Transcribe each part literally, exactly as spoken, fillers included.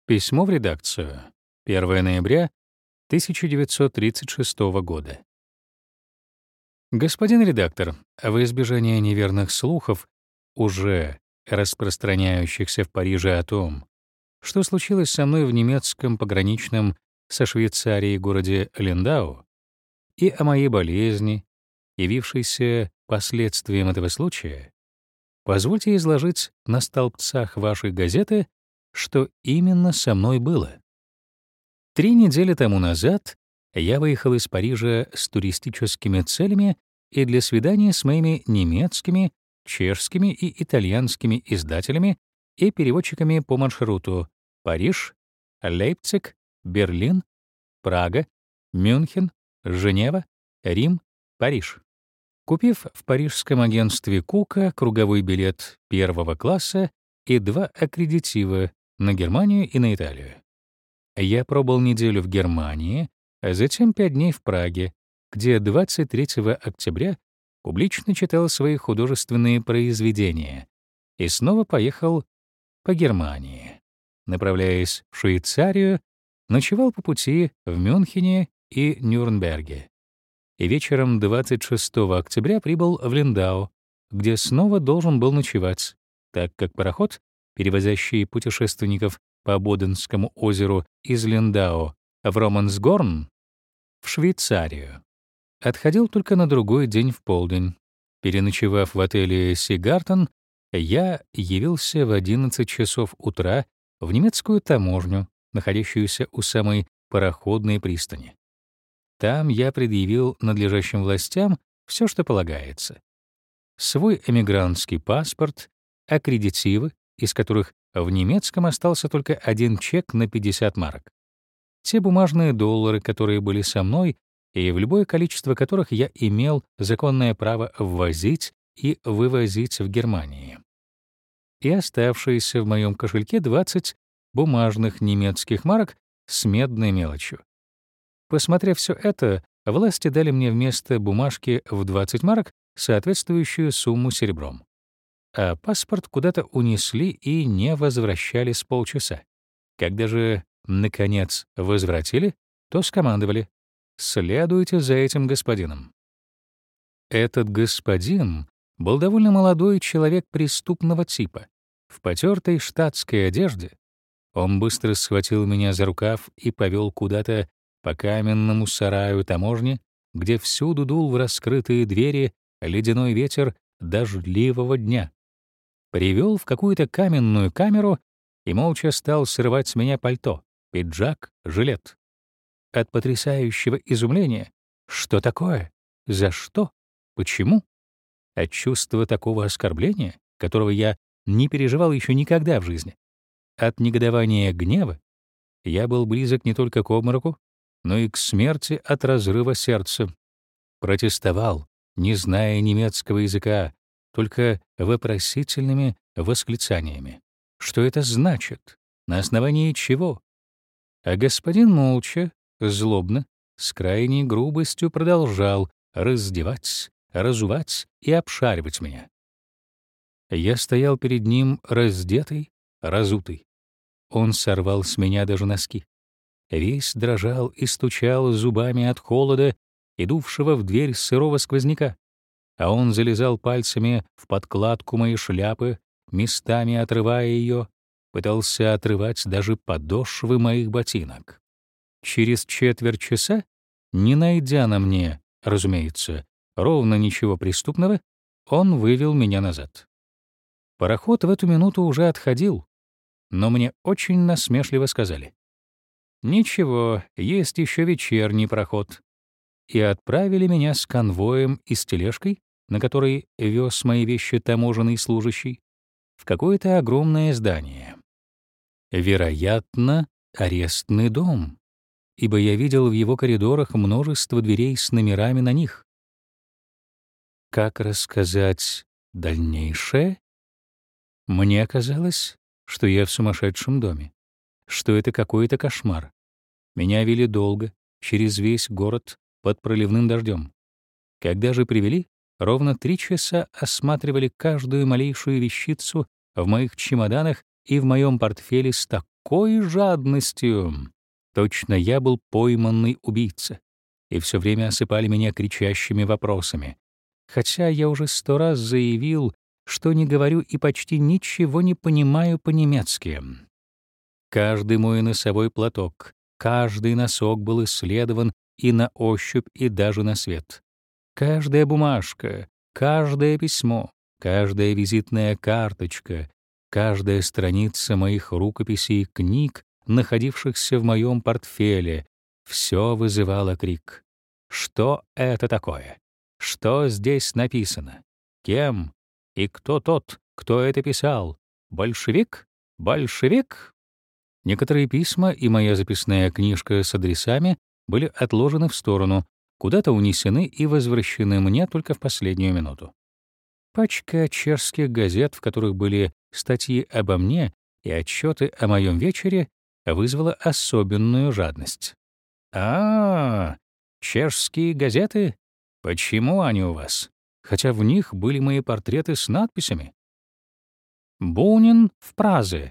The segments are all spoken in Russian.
Письмо в редакцию. первое ноября тысяча девятьсот тридцать шестого года. Господин редактор, во избежание неверных слухов, уже распространяющихся в Париже о том, что случилось со мной в немецком пограничном со Швейцарией городе Линдау, и о моей болезни, явившейся последствием этого случая, позвольте изложить на столбцах вашей газеты, что именно со мной было. Три недели тому назад я выехал из Парижа с туристическими целями и для свидания с моими немецкими, чешскими и итальянскими издателями и переводчиками по маршруту Париж, Лейпциг, Берлин, Прага, Мюнхен, Женева, Рим, Париж. Купив в парижском агентстве Кука круговой билет первого класса и два аккредитива на Германию и на Италию. Я пробыл неделю в Германии, а затем пять дней в Праге, где двадцать третьего октября публично читал свои художественные произведения и снова поехал по Германии. Направляясь в Швейцарию, ночевал по пути в Мюнхене и Нюрнберге. И вечером двадцать шестого октября прибыл в Линдау, где снова должен был ночевать, так как пароход, перевозящий путешественников по Боденскому озеру из Линдау в Романсгорн, в Швейцарию, отходил только на другой день в полдень. Переночевав в отеле «Сигартен», я явился в одиннадцать часов утра в немецкую таможню, находящуюся у самой пароходной пристани. Там я предъявил надлежащим властям все, что полагается. Свой эмигрантский паспорт, аккредитивы, из которых в немецком остался только один чек на пятьдесят марок. Те бумажные доллары, которые были со мной, и в любое количество которых я имел законное право ввозить и вывозить в Германии. И оставшиеся в моем кошельке двадцать бумажных немецких марок с медной мелочью. Посмотрев все это, власти дали мне вместо бумажки в двадцать марок соответствующую сумму серебром. А паспорт куда-то унесли и не возвращали с полчаса. Когда же, наконец, возвратили, то скомандовали: «Следуйте за этим господином». Этот господин был довольно молодой человек преступного типа, в потертой штатской одежде. Он быстро схватил меня за рукав и повел куда-то по каменному сараю таможни, где всюду дул в раскрытые двери ледяной ветер дождливого дня. Привел в какую-то каменную камеру и молча стал срывать с меня пальто, пиджак, жилет. От потрясающего изумления: что такое? За что? Почему? От чувства такого оскорбления, которого я не переживал еще никогда в жизни. От негодования гнева я был близок не только к обмороку, но и к смерти от разрыва сердца. Протестовал, не зная немецкого языка, только вопросительными восклицаниями. Что это значит? На основании чего? А господин молча, злобно, с крайней грубостью продолжал раздевать, разувать и обшаривать меня. Я стоял перед ним раздетый, разутый. Он сорвал с меня даже носки. Весь дрожал и стучал зубами от холода, идувшего в дверь сырого сквозняка. А он залезал пальцами в подкладку моей шляпы, местами отрывая ее, пытался отрывать даже подошвы моих ботинок. Через четверть часа, не найдя на мне, разумеется, ровно ничего преступного, он вывел меня назад. Пароход в эту минуту уже отходил, но мне очень насмешливо сказали: «Ничего, есть еще вечерний проход», и отправили меня с конвоем и с тележкой, на которой вез мои вещи таможенный служащий, в какое-то огромное здание. Вероятно, арестный дом, ибо я видел в его коридорах множество дверей с номерами на них. Как рассказать дальнейшее? Мне казалось, что я в сумасшедшем доме, что это какой-то кошмар. Меня вели долго, через весь город, под проливным дождем. Когда же привели, ровно три часа осматривали каждую малейшую вещицу в моих чемоданах и в моем портфеле с такой жадностью. Точно я был пойманный убийца. И все время осыпали меня кричащими вопросами. Хотя я уже сто раз заявил, что не говорю и почти ничего не понимаю по-немецки. Каждый мой носовой платок, каждый носок был исследован и на ощупь, и даже на свет. Каждая бумажка, каждое письмо, каждая визитная карточка, каждая страница моих рукописей и книг, находившихся в моем портфеле, все вызывало крик. Что это такое? Что здесь написано? Кем? И кто тот, кто это писал? Большевик? Большевик? Некоторые письма и моя записная книжка с адресами были отложены в сторону, куда-то унесены и возвращены мне только в последнюю минуту. Пачка чешских газет, в которых были статьи обо мне и отчеты о моем вечере, вызвала особенную жадность. «А, чешские газеты? Почему они у вас? Хотя в них были мои портреты с надписями. Бунин в Празе,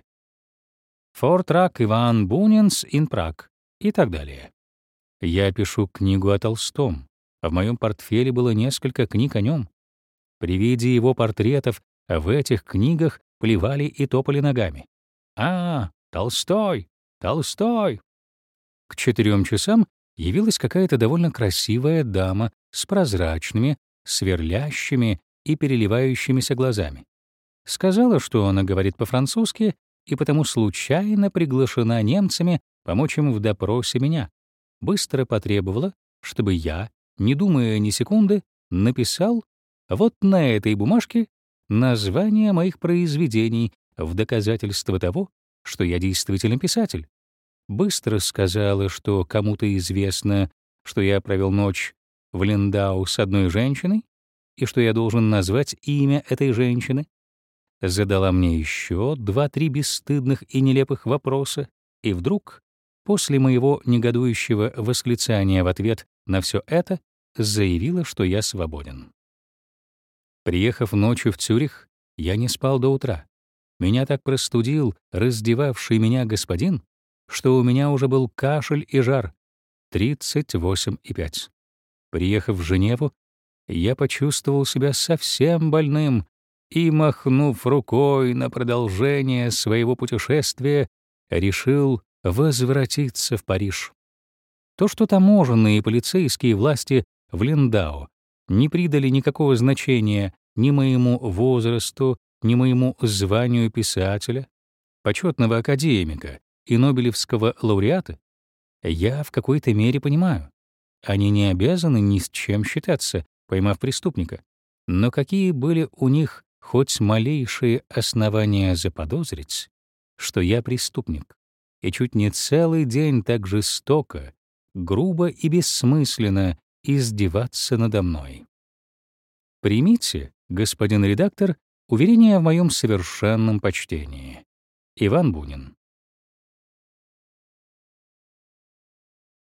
Фортрак Иван Бунинс in Праг и так далее. Я пишу книгу о Толстом, а в моем портфеле было несколько книг о нем. При виде его портретов в этих книгах плевали и топали ногами. «А, Толстой! Толстой!» К четырем часам явилась какая-то довольно красивая дама с прозрачными, сверлящими и переливающимися глазами. Сказала, что она говорит по-французски и потому случайно приглашена немцами помочь им в допросе меня. Быстро потребовала, чтобы я, не думая ни секунды, написал вот на этой бумажке название моих произведений в доказательство того, что я действительно писатель. Быстро сказала, что кому-то известно, что я провел ночь в Линдау с одной женщиной и что я должен назвать имя этой женщины. Задала мне еще два-три бесстыдных и нелепых вопроса, и вдруг, после моего негодующего восклицания в ответ на все это, заявила, что я свободен. Приехав ночью в Цюрих, я не спал до утра. Меня так простудил раздевавший меня господин, что у меня уже был кашель и жар — тридцать восемь и пять. Приехав в Женеву, я почувствовал себя совсем больным и, махнув рукой на продолжение своего путешествия, решил возвратиться в Париж. То, что таможенные и полицейские власти в Линдау не придали никакого значения ни моему возрасту, ни моему званию писателя, почетного академика и нобелевского лауреата, я в какой-то мере понимаю. Они не обязаны ни с чем считаться, поймав преступника. Но какие были у них хоть малейшие основания заподозрить, что я преступник, и чуть не целый день так жестоко, грубо и бессмысленно издеваться надо мной. Примите, господин редактор, уверение в моем совершенном почтении. Иван Бунин.